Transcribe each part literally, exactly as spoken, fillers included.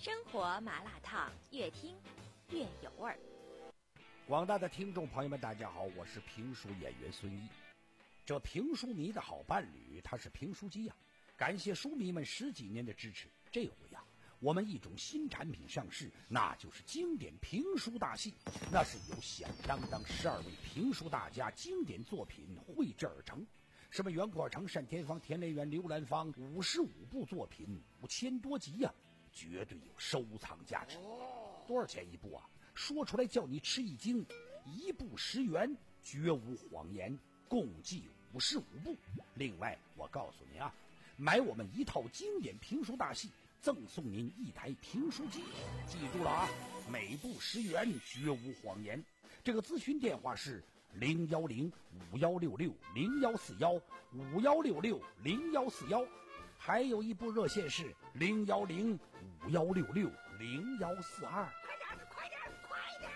生活麻辣烫，越听越有味儿。 广大的听众朋友们，大家好，我是评书演员孙一。这评书迷的好伴侣，他是评书机呀、啊！感谢书迷们十几年的支持。这回呀、啊，我们一种新产品上市，那就是经典评书大戏。那是由响当当十二位评书大家经典作品绘制而成。什么袁阔成、单田芳、田连元、刘兰芳，五十五部作品，五千多集呀、啊，绝对有收藏价值。多少钱一部啊？说出来叫你吃一惊，一部十元，绝无谎言，共计五十五部。另外，我告诉您啊，买我们一套经典评书大戏，赠送您一台评书机。记住了啊，每部十元，绝无谎言。这个咨询电话是零幺零五幺六六零幺四幺五幺六六零幺四幺，还有一部热线是零幺零五幺六六零幺四二。 快点，快点！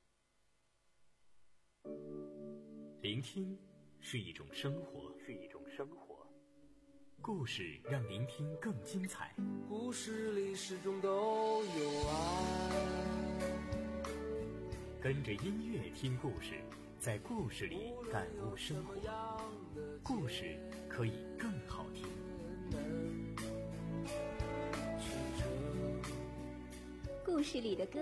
聆听是一种生活，是一种生活。故事让聆听更精彩。 故事里始终都有爱。 跟着音乐听故事，在故事里感悟生活。故事可以更好听。 故事里的歌，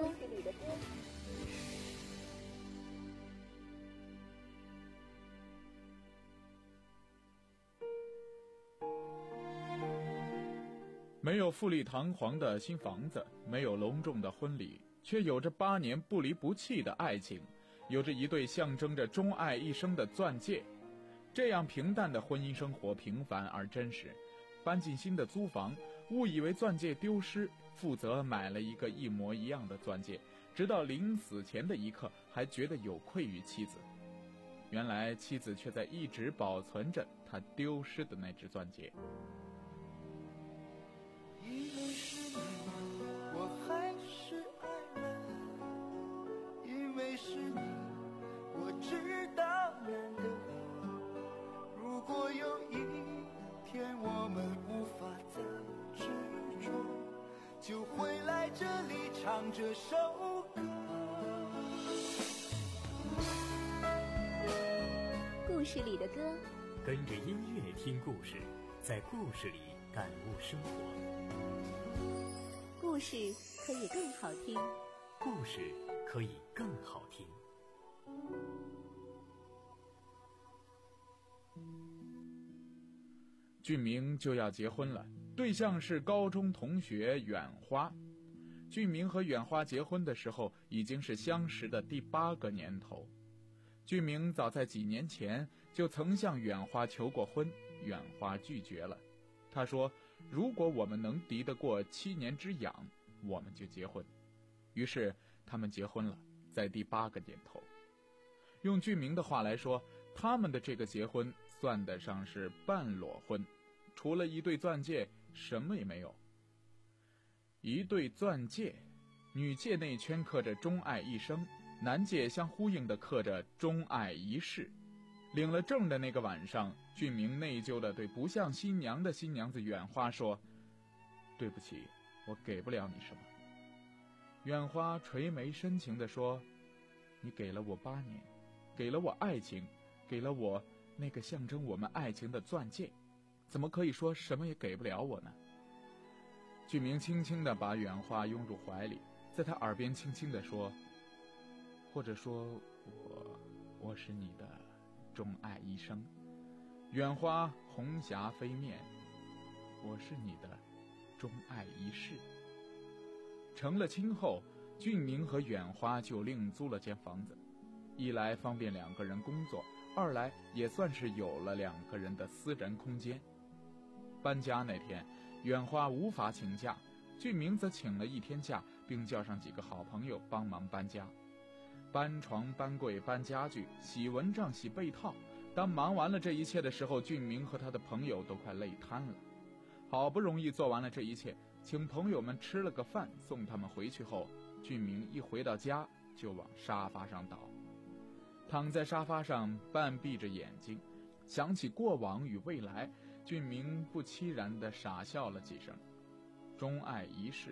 没有富丽堂皇的新房子，没有隆重的婚礼，却有着八年不离不弃的爱情，有着一对象征着钟爱一生的钻戒。这样平淡的婚姻生活平凡而真实。搬进新的租房，误以为钻戒丢失，负责买了一个一模一样的钻戒，直到临死前的一刻还觉得有愧于妻子。原来妻子却在一直保存着他丢失的那只钻戒。 因为是你，我还是爱了，因为是你，我知道难得。如果有一天我们无法再执着，就会来这里唱这首歌。 故事里的歌， 跟着音乐听故事，在故事里感悟生活。 故事可以更好听， 故事可以更好听。 俊明就要结婚了，对象是高中同学远花。俊明和远花结婚的时候已经是相识的第八个年头。俊明早在几年前就曾向远花求过婚，远花拒绝了。他说，如果我们能敌得过七年之痒，我们就结婚。于是他们结婚了，在第八个年头。用俊明的话来说，他们的这个结婚算得上是半裸婚，除了一对钻戒，什么也没有。一对钻戒，女戒内圈刻着钟爱一生，男戒相呼应的刻着钟爱一世。领了证的那个晚上，俊明内疚地对不像新娘的新娘子远花说，对不起，我给不了你什么。远花垂眉深情地说，你给了我八年，给了我爱情，给了我那个象征我们爱情的钻戒，怎么可以说什么也给不了我呢？俊明轻轻地把远花拥入怀里，在他耳边轻轻地说，或者说我我是你的钟爱一生。远花红霞飞面，我是你的钟爱一世。成了亲后，俊明和远花就另租了间房子，一来方便两个人工作，二来也算是有了两个人的私人空间。搬家那天，远花无法请假，俊明则请了一天假，并叫上几个好朋友帮忙搬家。搬床搬柜搬家具，洗蚊帐洗被套，当忙完了这一切的时候，俊明和他的朋友都快累瘫了。好不容易做完了这一切，请朋友们吃了个饭，送他们回去后，俊明一回到家就往沙发上倒，躺在沙发上半闭着眼睛，想起过往与未来，俊明不期然地傻笑了几声。钟爱一世，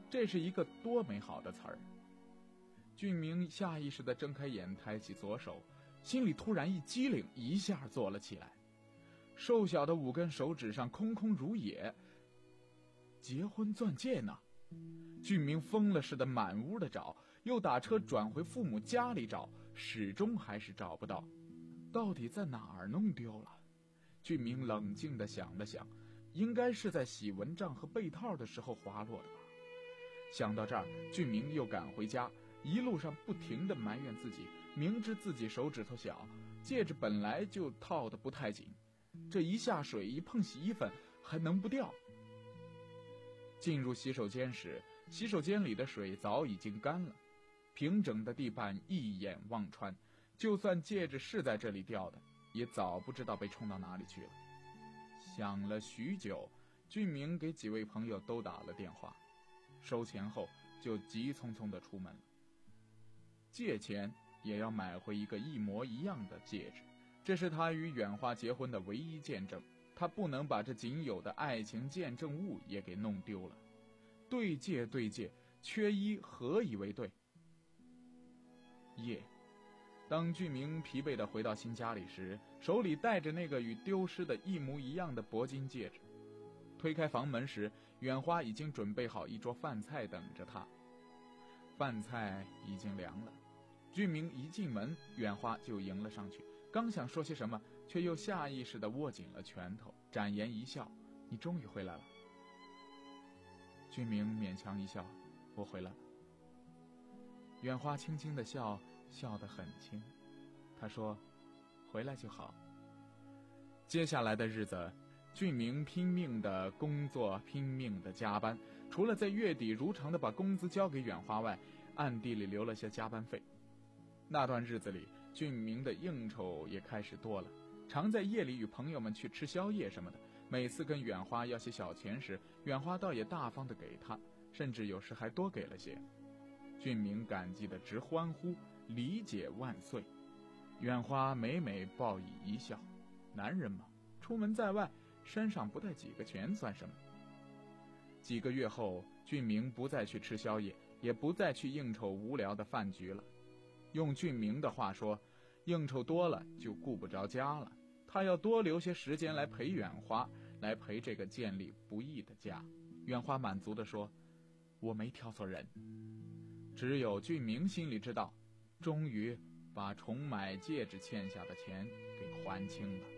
这是一个多美好的词儿。俊明下意识地睁开眼，抬起左手，心里突然一激灵，一下坐了起来。瘦小的五根手指上空空如也，结婚钻戒呢？俊明疯了似的满屋的找，又打车转回父母家里找，始终还是找不到，到底在哪儿弄丢了？俊明冷静地想了想，应该是在洗蚊帐和被套的时候滑落的吧。想到这儿，俊明又赶回家，一路上不停地埋怨自己，明知自己手指头小，戒指本来就套得不太紧，这一下水一碰洗衣粉还能不掉？进入洗手间时，洗手间里的水早已经干了，平整的地板一眼望穿，就算戒指是在这里掉的，也早不知道被冲到哪里去了。想了许久，俊明给几位朋友都打了电话，收钱后就急匆匆地出门了。借钱也要买回一个一模一样的戒指，这是他与远花结婚的唯一见证，他不能把这仅有的爱情见证物也给弄丢了。对戒对戒，缺一何以为对？夜，当俊明疲惫地回到新家里时，手里带着那个与丢失的一模一样的铂金戒指。推开房门时，远花已经准备好一桌饭菜等着他。饭菜已经凉了，俊明一进门，远花就迎了上去，刚想说些什么，却又下意识地握紧了拳头，展颜一笑：“你终于回来了。”俊明勉强一笑：“我回来了。”远花轻轻地笑，笑得很轻。他说：“回来就好。”接下来的日子，俊明拼命的工作，拼命的加班，除了在月底如常的把工资交给远花外，暗地里留了些加班费。那段日子里，俊明的应酬也开始多了，常在夜里与朋友们去吃宵夜什么的。每次跟远花要些小钱时，远花倒也大方的给他，甚至有时还多给了些。俊明感激的直欢呼，理解万岁。远花每每报以一笑，男人嘛，出门在外，身上不带几个钱算什么？几个月后，俊明不再去吃宵夜，也不再去应酬无聊的饭局了。用俊明的话说，应酬多了就顾不着家了，他要多留些时间来陪远花，来陪这个建立不易的家。远花满足地说：“我没挑错人。”只有俊明心里知道，终于把重买戒指欠下的钱给还清了。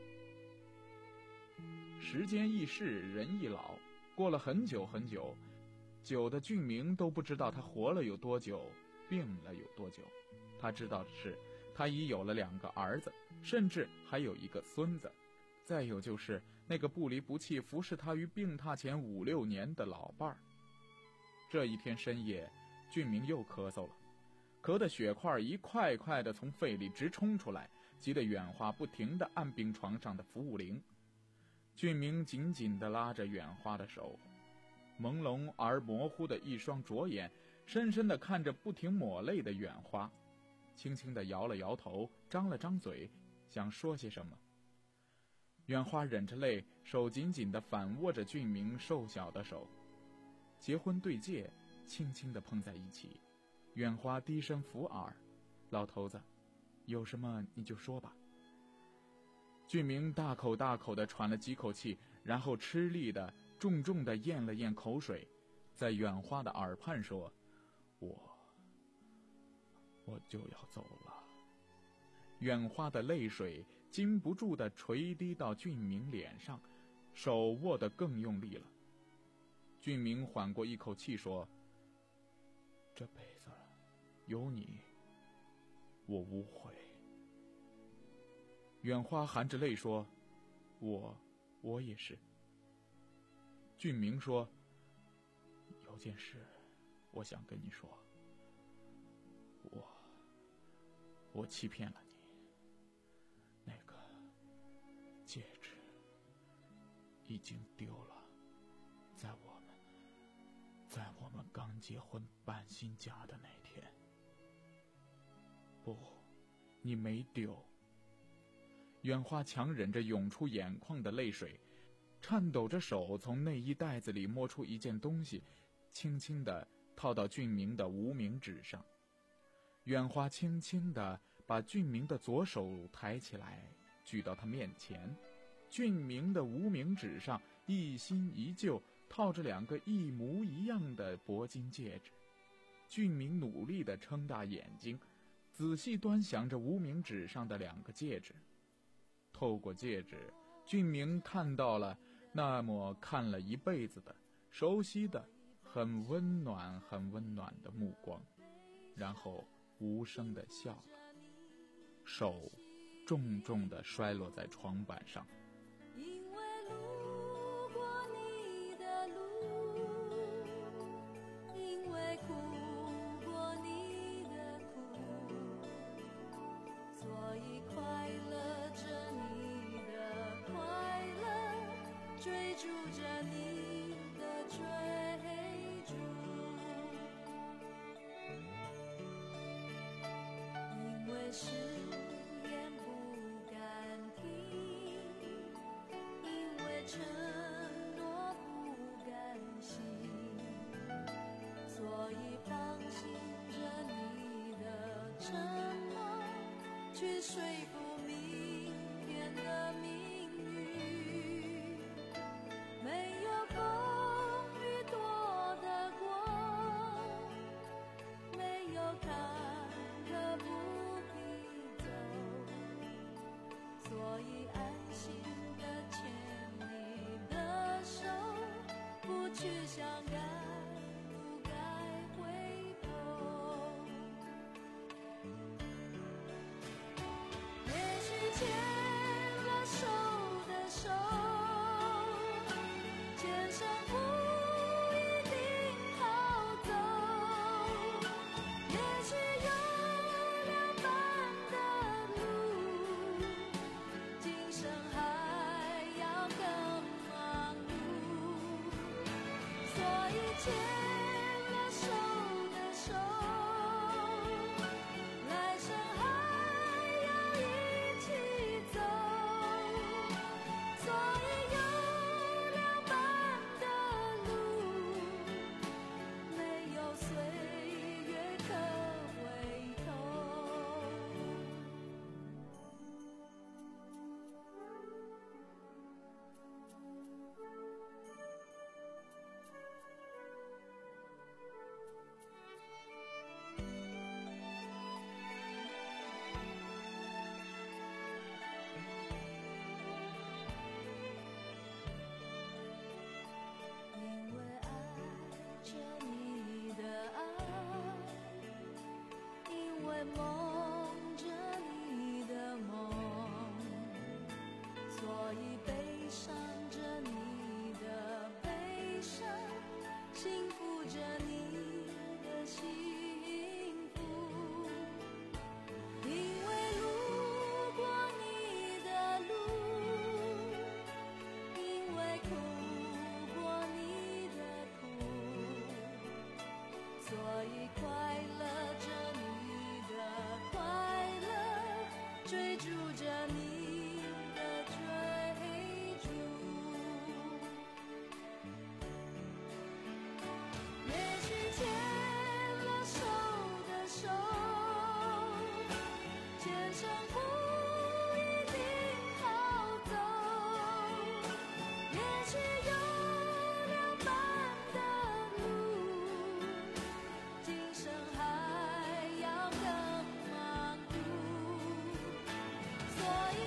时间易逝，人易老，过了很久很久，久的俊明都不知道他活了有多久，病了有多久。他知道的是，他已有了两个儿子，甚至还有一个孙子，再有就是那个不离不弃服侍他于病榻前五六年的老伴儿。这一天深夜，俊明又咳嗽了，咳得血块一块块的从肺里直冲出来，急得远花不停地按病床上的服务铃。俊明紧紧地拉着远花的手，朦胧而模糊的一双浊眼深深地看着不停抹泪的远花，轻轻地摇了摇头，张了张嘴，想说些什么。远花忍着泪，手紧紧地反握着俊明瘦小的手，结婚对戒轻轻地碰在一起。远花低声抚耳：“老头子，有什么你就说吧。”俊明大口大口地喘了几口气，然后吃力地重重地咽了咽口水，在远花的耳畔说：“我我就要走了。”远花的泪水禁不住地垂滴到俊明脸上，手握得更用力了。俊明缓过一口气说：“这辈子有你，我无悔。”远花含着泪说：“我我也是。”俊明说：“有件事我想跟你说，我我欺骗了你，那个戒指已经丢了，在我们在我们刚结婚搬新家的那天。”“不，你没丢。”远花强忍着涌出眼眶的泪水，颤抖着手从内衣袋子里摸出一件东西，轻轻地套到俊明的无名指上。远花轻轻地把俊明的左手抬起来，举到他面前。俊明的无名指上一新一旧套着两个一模一样的铂金戒指。俊明努力地睁大眼睛，仔细端详着无名指上的两个戒指。透过戒指，俊明看到了那么看了一辈子的熟悉的很温暖很温暖的目光，然后无声地笑了，手重重地摔落在床板上。 因为路过你的路，因为哭过你的苦，所以快乐着你的快乐，追逐着你的追逐。因为誓言不敢听，因为承诺不甘心，所以放心着你的承诺，去说服明天的命运。没有风雨躲得过，没有坎坷不必走，所以安心地牵你的手，不去想该不该回头。也许牵了手的手，前生不一定好走，也许有两半的路，今生还要更忙碌，所以牵了手的手，来生还要一起走，所以有两半的路，没有岁月可回头。因为爱着你的爱，因为梦着你的梦，所以悲伤着你的悲伤，幸福着你的幸福。因为路过你的路，因为哭过你的苦，所以快乐着你的快乐，追逐着你的追逐。也许牵了手的手，前生不一定好走，也许有两半的路，今生还要更忙碌，所以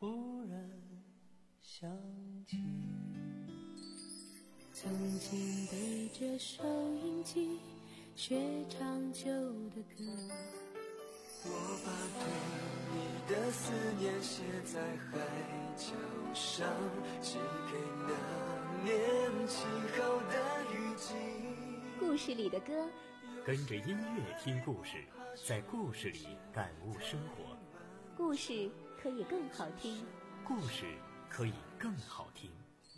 忽然想起， 曾经对着收音机学唱旧的歌， 我把对你的思念写在海角上，寄给那年晴好的雨季。 故事里的歌， 跟着音乐听故事，在故事里感悟生活。 故事可以更好听， 故事可以更好听。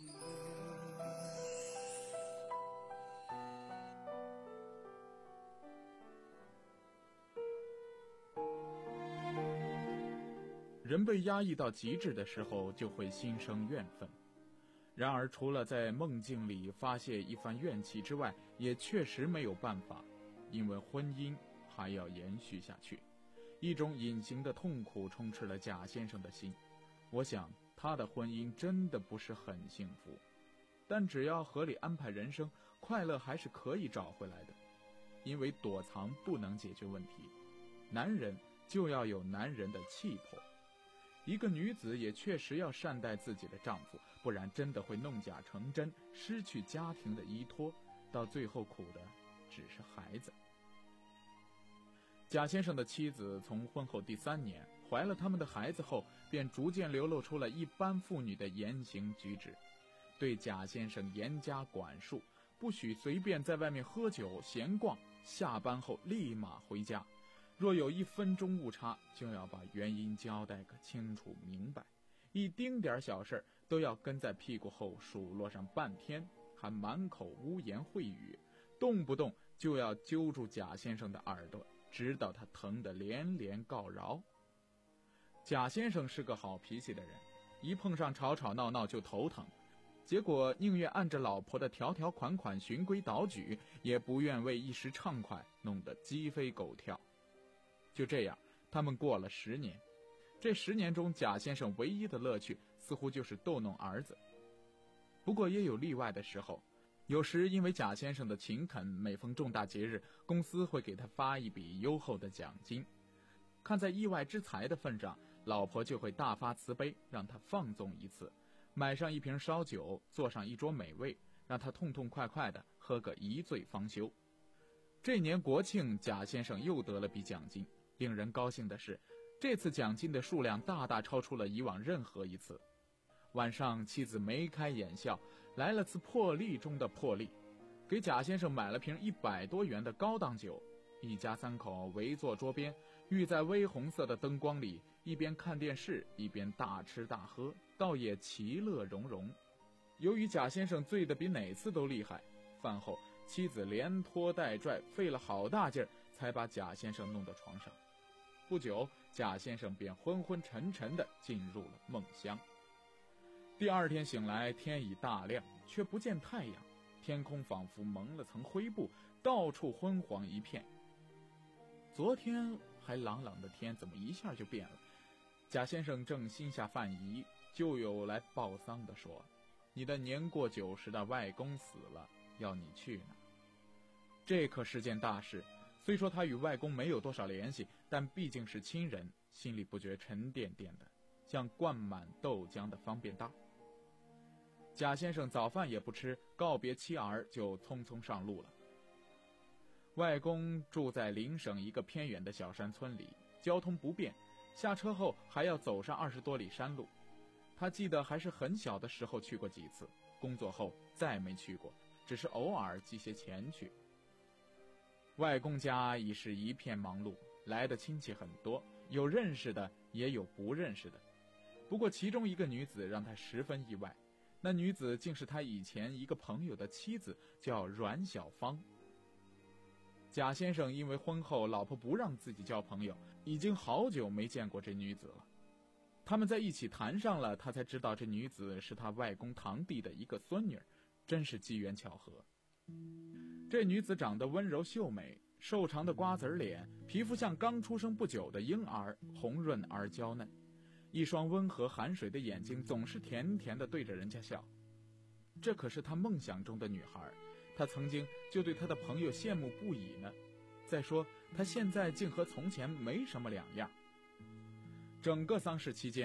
人被压抑到极致的时候，就会心生怨愤。然而除了在梦境里发泄一番怨气之外，也确实没有办法，因为婚姻还要延续下去。一种隐形的痛苦充斥了贾先生的心。我想他的婚姻真的不是很幸福，但只要合理安排人生，快乐还是可以找回来的。因为躲藏不能解决问题，男人就要有男人的气魄。一个女子也确实要善待自己的丈夫，不然真的会弄假成真，失去家庭的依托，到最后苦的只是孩子。贾先生的妻子从婚后第三年怀了他们的孩子后，便逐渐流露出了一般妇女的言行举止，对贾先生严加管束，不许随便在外面喝酒闲逛，下班后立马回家，若有一分钟误差，就要把原因交代个清楚明白，一丁点小事都要跟在屁股后数落上半天，还满口污言秽语，动不动就要揪住贾先生的耳朵，直到他疼得连连告饶。贾先生是个好脾气的人，一碰上吵吵闹闹就头疼，结果宁愿按着老婆的条条款款循规蹈矩，也不愿为一时畅快弄得鸡飞狗跳。就这样，他们过了十年。这十年中，贾先生唯一的乐趣似乎就是逗弄儿子。不过也有例外的时候，有时因为贾先生的勤恳，每逢重大节日，公司会给他发一笔优厚的奖金。看在意外之财的份上，老婆就会大发慈悲，让他放纵一次，买上一瓶烧酒，做上一桌美味，让他痛痛快快地喝个一醉方休。这年国庆，贾先生又得了笔奖金。令人高兴的是，这次奖金的数量大大超出了以往任何一次。晚上，妻子眉开眼笑，来了次破例中的破例，给贾先生买了瓶一百多元的高档酒。一家三口围坐桌边，浴在微红色的灯光里，一边看电视，一边大吃大喝，倒也其乐融融。由于贾先生醉得比哪次都厉害，饭后妻子连拖带拽，费了好大劲儿，才把贾先生弄到床上。不久，贾先生便昏昏沉沉地进入了梦乡。第二天醒来，天已大亮，却不见太阳，天空仿佛蒙了层灰布，到处昏黄一片。昨天还朗朗的天，怎么一下就变了？贾先生正心下犯疑，就有来报丧的说：“你的年过九十的外公死了，要你去呢。”这可是件大事。虽说他与外公没有多少联系，但毕竟是亲人，心里不觉沉甸甸的，像灌满豆浆的方便袋。贾先生早饭也不吃，告别妻儿就匆匆上路了。外公住在邻省一个偏远的小山村里，交通不便，下车后还要走上二十多里山路。他记得还是很小的时候去过几次，工作后再没去过，只是偶尔寄些钱去。外公家已是一片忙碌，来的亲戚很多，有认识的也有不认识的。不过其中一个女子让他十分意外，那女子竟是他以前一个朋友的妻子，叫阮小芳。贾先生因为婚后老婆不让自己交朋友，已经好久没见过这女子了。他们在一起谈上了，他才知道这女子是他外公堂弟的一个孙女，真是机缘巧合。这女子长得温柔秀美，瘦长的瓜子脸，皮肤像刚出生不久的婴儿，红润而娇嫩，一双温和含水的眼睛总是甜甜地对着人家笑。这可是他梦想中的女孩，他曾经就对他的朋友羡慕不已呢。再说他现在竟和从前没什么两样。整个丧事期间，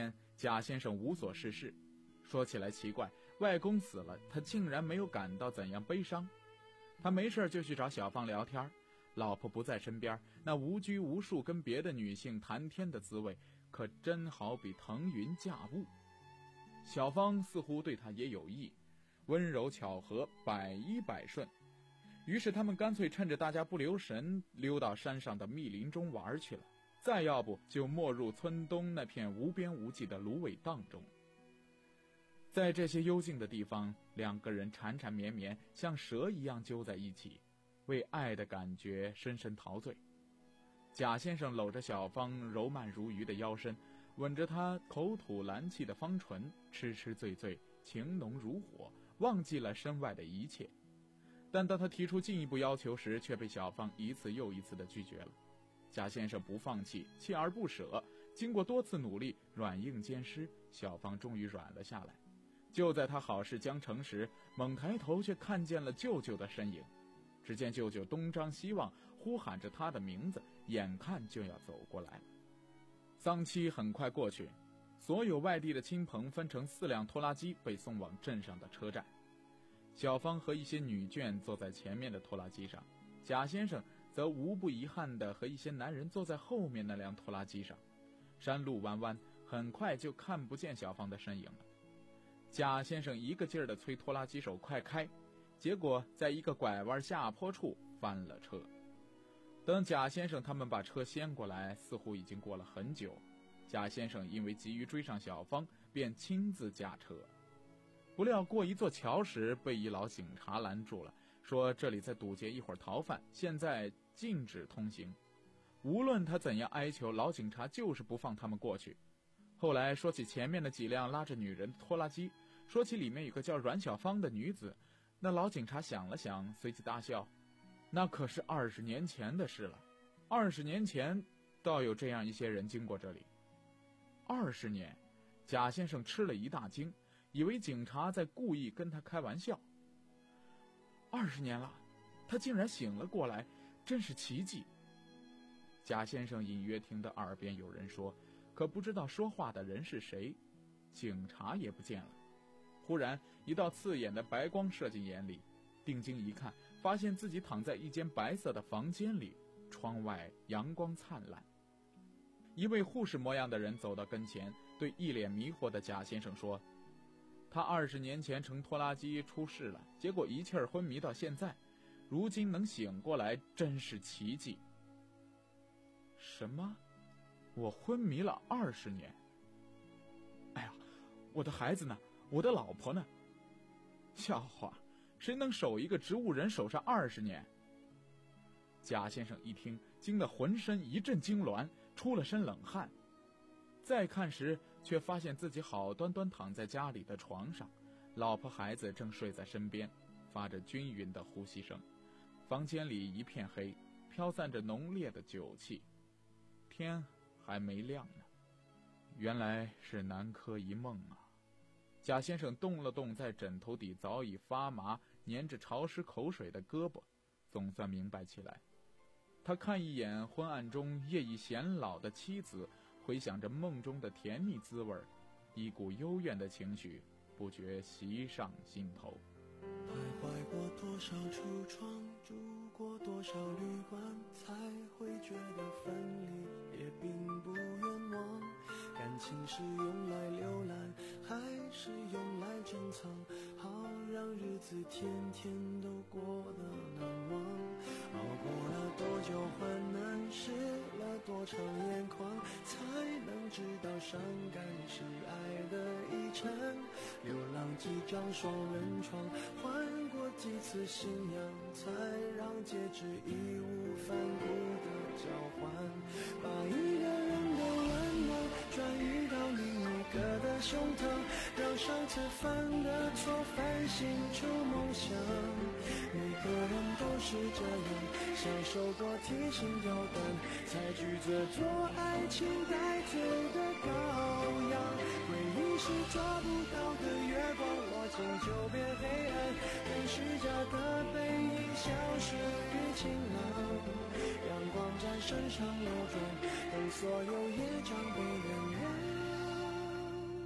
贾先生无所事事。说起来奇怪，外公死了，他竟然没有感到怎样悲伤。他没事就去找小芳聊天，老婆不在身边，那无拘无束跟别的女性谈天的滋味，可真好比腾云驾雾。小芳似乎对他也有意，温柔巧合，百依百顺。于是他们干脆趁着大家不留神，溜到山上的密林中玩去了，再要不就没入村东那片无边无际的芦苇荡中。在这些幽静的地方，两个人缠缠绵绵，像蛇一样揪在一起，为爱的感觉深深陶醉。贾先生搂着小芳柔曼如鱼的腰身，吻着她口吐蓝气的芳唇，痴痴醉醉，情浓如火，忘记了身外的一切。但当他提出进一步要求时，却被小芳一次又一次地拒绝了。贾先生不放弃，锲而不舍，经过多次努力，软硬兼施，小芳终于软了下来。就在他好事将成时，猛抬头却看见了舅舅的身影。只见舅舅东张西望，呼喊着他的名字，眼看就要走过来了。丧期很快过去，所有外地的亲朋分成四辆拖拉机被送往镇上的车站。小芳和一些女眷坐在前面的拖拉机上，贾先生则无不遗憾地和一些男人坐在后面那辆拖拉机上。山路弯弯，很快就看不见小芳的身影了。贾先生一个劲儿地催拖拉机手快开，结果在一个拐弯下坡处翻了车。等贾先生他们把车掀过来，似乎已经过了很久。贾先生因为急于追上小芳，便亲自驾车。不料过一座桥时，被一老警察拦住了，说这里在堵截一伙逃犯，现在禁止通行。无论他怎样哀求，老警察就是不放他们过去。后来说起前面的几辆拉着女人的拖拉机，说起里面有个叫阮小芳的女子，那老警察想了想，随即大笑，那可是二十年前的事了。二十年前倒有这样一些人经过这里。二十年，贾先生吃了一大惊，以为警察在故意跟他开玩笑。二十年了，他竟然醒了过来，真是奇迹。贾先生隐约听到耳边有人说，可不知道说话的人是谁，警察也不见了。忽然一道刺眼的白光射进眼里，定睛一看，发现自己躺在一间白色的房间里，窗外阳光灿烂。一位护士模样的人走到跟前，对一脸迷惑的贾先生说，他二十年前乘拖拉机出事了，结果一气儿昏迷到现在，如今能醒过来真是奇迹。什么？我昏迷了二十年？哎呀，我的孩子呢？我的老婆呢？笑话，谁能守一个植物人守上二十年？贾先生一听，惊得浑身一阵痉挛，出了身冷汗。再看时，却发现自己好端端躺在家里的床上，老婆孩子正睡在身边，发着均匀的呼吸声。房间里一片黑，飘散着浓烈的酒气，天还没亮呢。原来是南柯一梦啊。贾先生动了动在枕头底早已发麻粘着潮湿口水的胳膊，总算明白起来。他看一眼昏暗中业已显老的妻子，回想着梦中的甜蜜滋味，一股幽怨的情绪不觉袭上心头。 徘徊过多少橱窗，住过多少旅馆，才会觉得分离也并不冤枉。感情是用来浏览，还是用来珍藏？好让日子天天都过得难忘。熬过了多久患难，湿了多长眼眶，才能知道伤感是爱的遗产。流浪几张双人床，换过几次信仰，才让戒指义无反顾的交换。把一个人的温暖转移到另一个的胸膛，让上次犯的错反省出梦想。每个人都是这样，享受过提心吊胆，才拒绝做爱情带罪的羔羊。回忆是抓不到的月光，握紧就变黑暗，跟虚假的背影消失于晴朗。阳光在身上流转，等所有业障被原谅。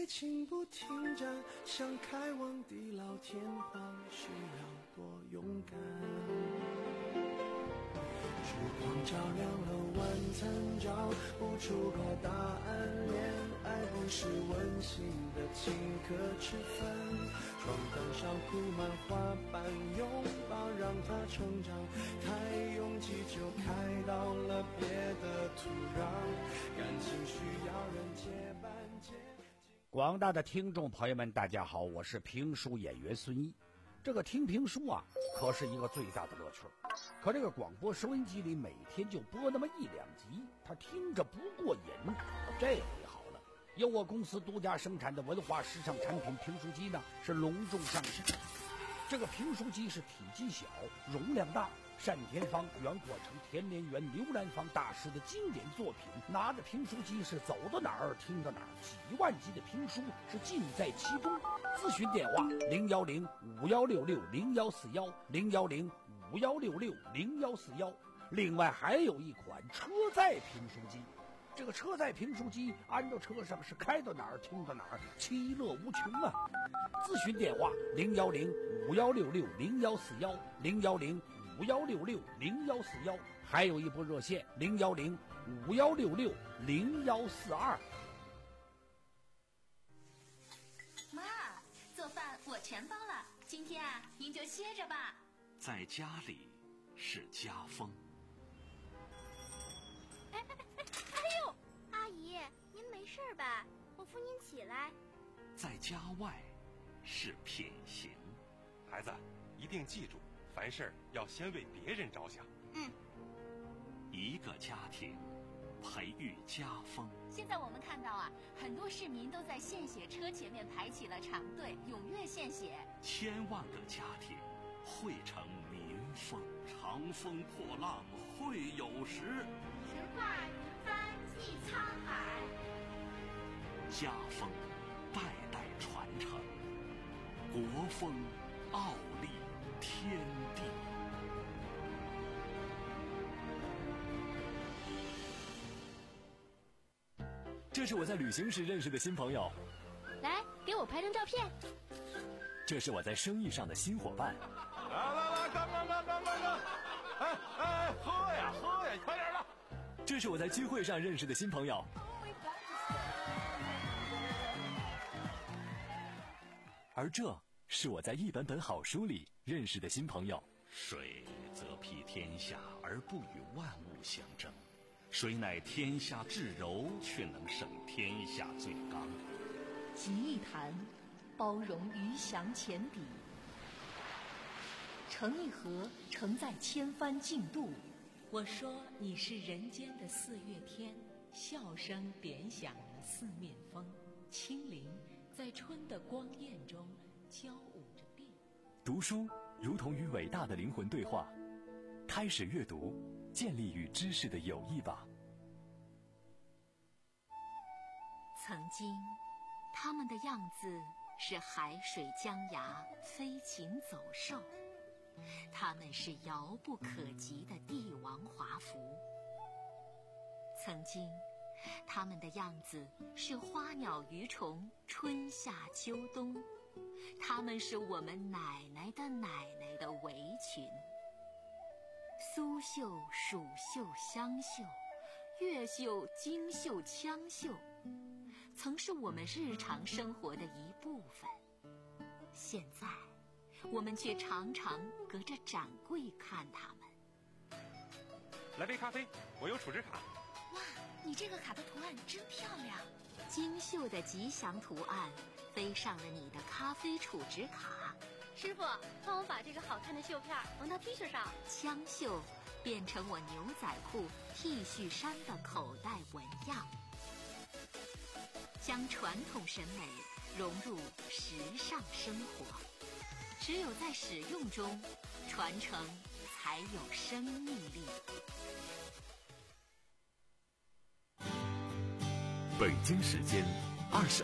情不停站，想开往地老天荒，需要多勇敢。烛光照亮了晚餐，找不出个答案，恋爱不是温馨的请客吃饭，床单上铺满花瓣，拥抱让它成长，太拥挤就开到了别的土壤，感情需要人结伴接。 广大的听众朋友们大家好，我是评书演员孙一。这个听评书啊可是一个最大的乐趣，可这个广播收音机里每天就播那么一两集，他听着不过瘾。这回好了，由我公司独家生产的文化时尚产品评书机呢是隆重上市。这个评书机是体积小，容量大，单田芳、袁国成、田连元、刘兰芳大师的经典作品，拿着评书机是走到哪儿听到哪儿，几万集的评书是尽在其中。咨询电话零幺零五幺六六零幺四幺零幺零五幺六六零幺四幺。另外还有一款车载评书机，这个车载评书机安到车上是开到哪儿听到哪儿，其乐无穷啊！咨询电话零幺零五幺六六零幺四幺零幺零五幺六六零幺四幺，还有一部热线零幺零五幺六六零幺四二。 妈，做饭我全包了，今天啊，您就歇着吧。 在家里是家风。 哎哎哎哎呦，阿姨，您没事吧？我扶您起来。 在家外是品行。 孩子，一定记住，凡事要先为别人着想。 嗯。 一个家庭培育家风。 现在我们看到啊，很多市民都在献血车前面排起了长队，踊跃献血。 千万个家庭汇成民风。长风破浪会有时， 直挂云帆济沧海。 家风代代传承，国风傲立天地。 这是我在旅行时认识的新朋友， 来，给我拍张照片。 这是我在生意上的新伙伴。 来来来，干干干干干干！哎哎，喝呀喝呀，快点的！ 这是我在聚会上认识的新朋友。而这是我在一本本好书里认识的新朋友。 水则披天下而不与万物相争，水乃天下至柔，却能胜天下最刚。 集一坛，包容鱼翔浅底；盛一盒，承载千帆竞渡。我说你是人间的四月天，笑声点响了四面风，清灵在春的光艳中交舞着变。 读书如同与伟大的灵魂对话，开始阅读，建立与知识的友谊吧。 曾经，他们的样子是海水江崖，飞禽走兽。他们是遥不可及的帝王华服。曾经，他们的样子是花鸟鱼虫，春夏秋冬。他们是我们奶奶的奶奶的围裙。苏绣、蜀绣、湘绣，越绣、京绣、羌绣，曾是我们日常生活的一部分。现在我们却常常隔着展柜看他们。 来杯咖啡，我有储值卡。 哇，你这个卡的图案真漂亮！精绣的吉祥图案飞上了你的咖啡储值卡。 师傅，帮我把这个好看的绣片缝到 T 恤上。 羌绣变成我牛仔裤、T 恤衫的口袋纹样，将传统审美融入时尚生活。只有在使用中，传承才有生命力。 北京时间二十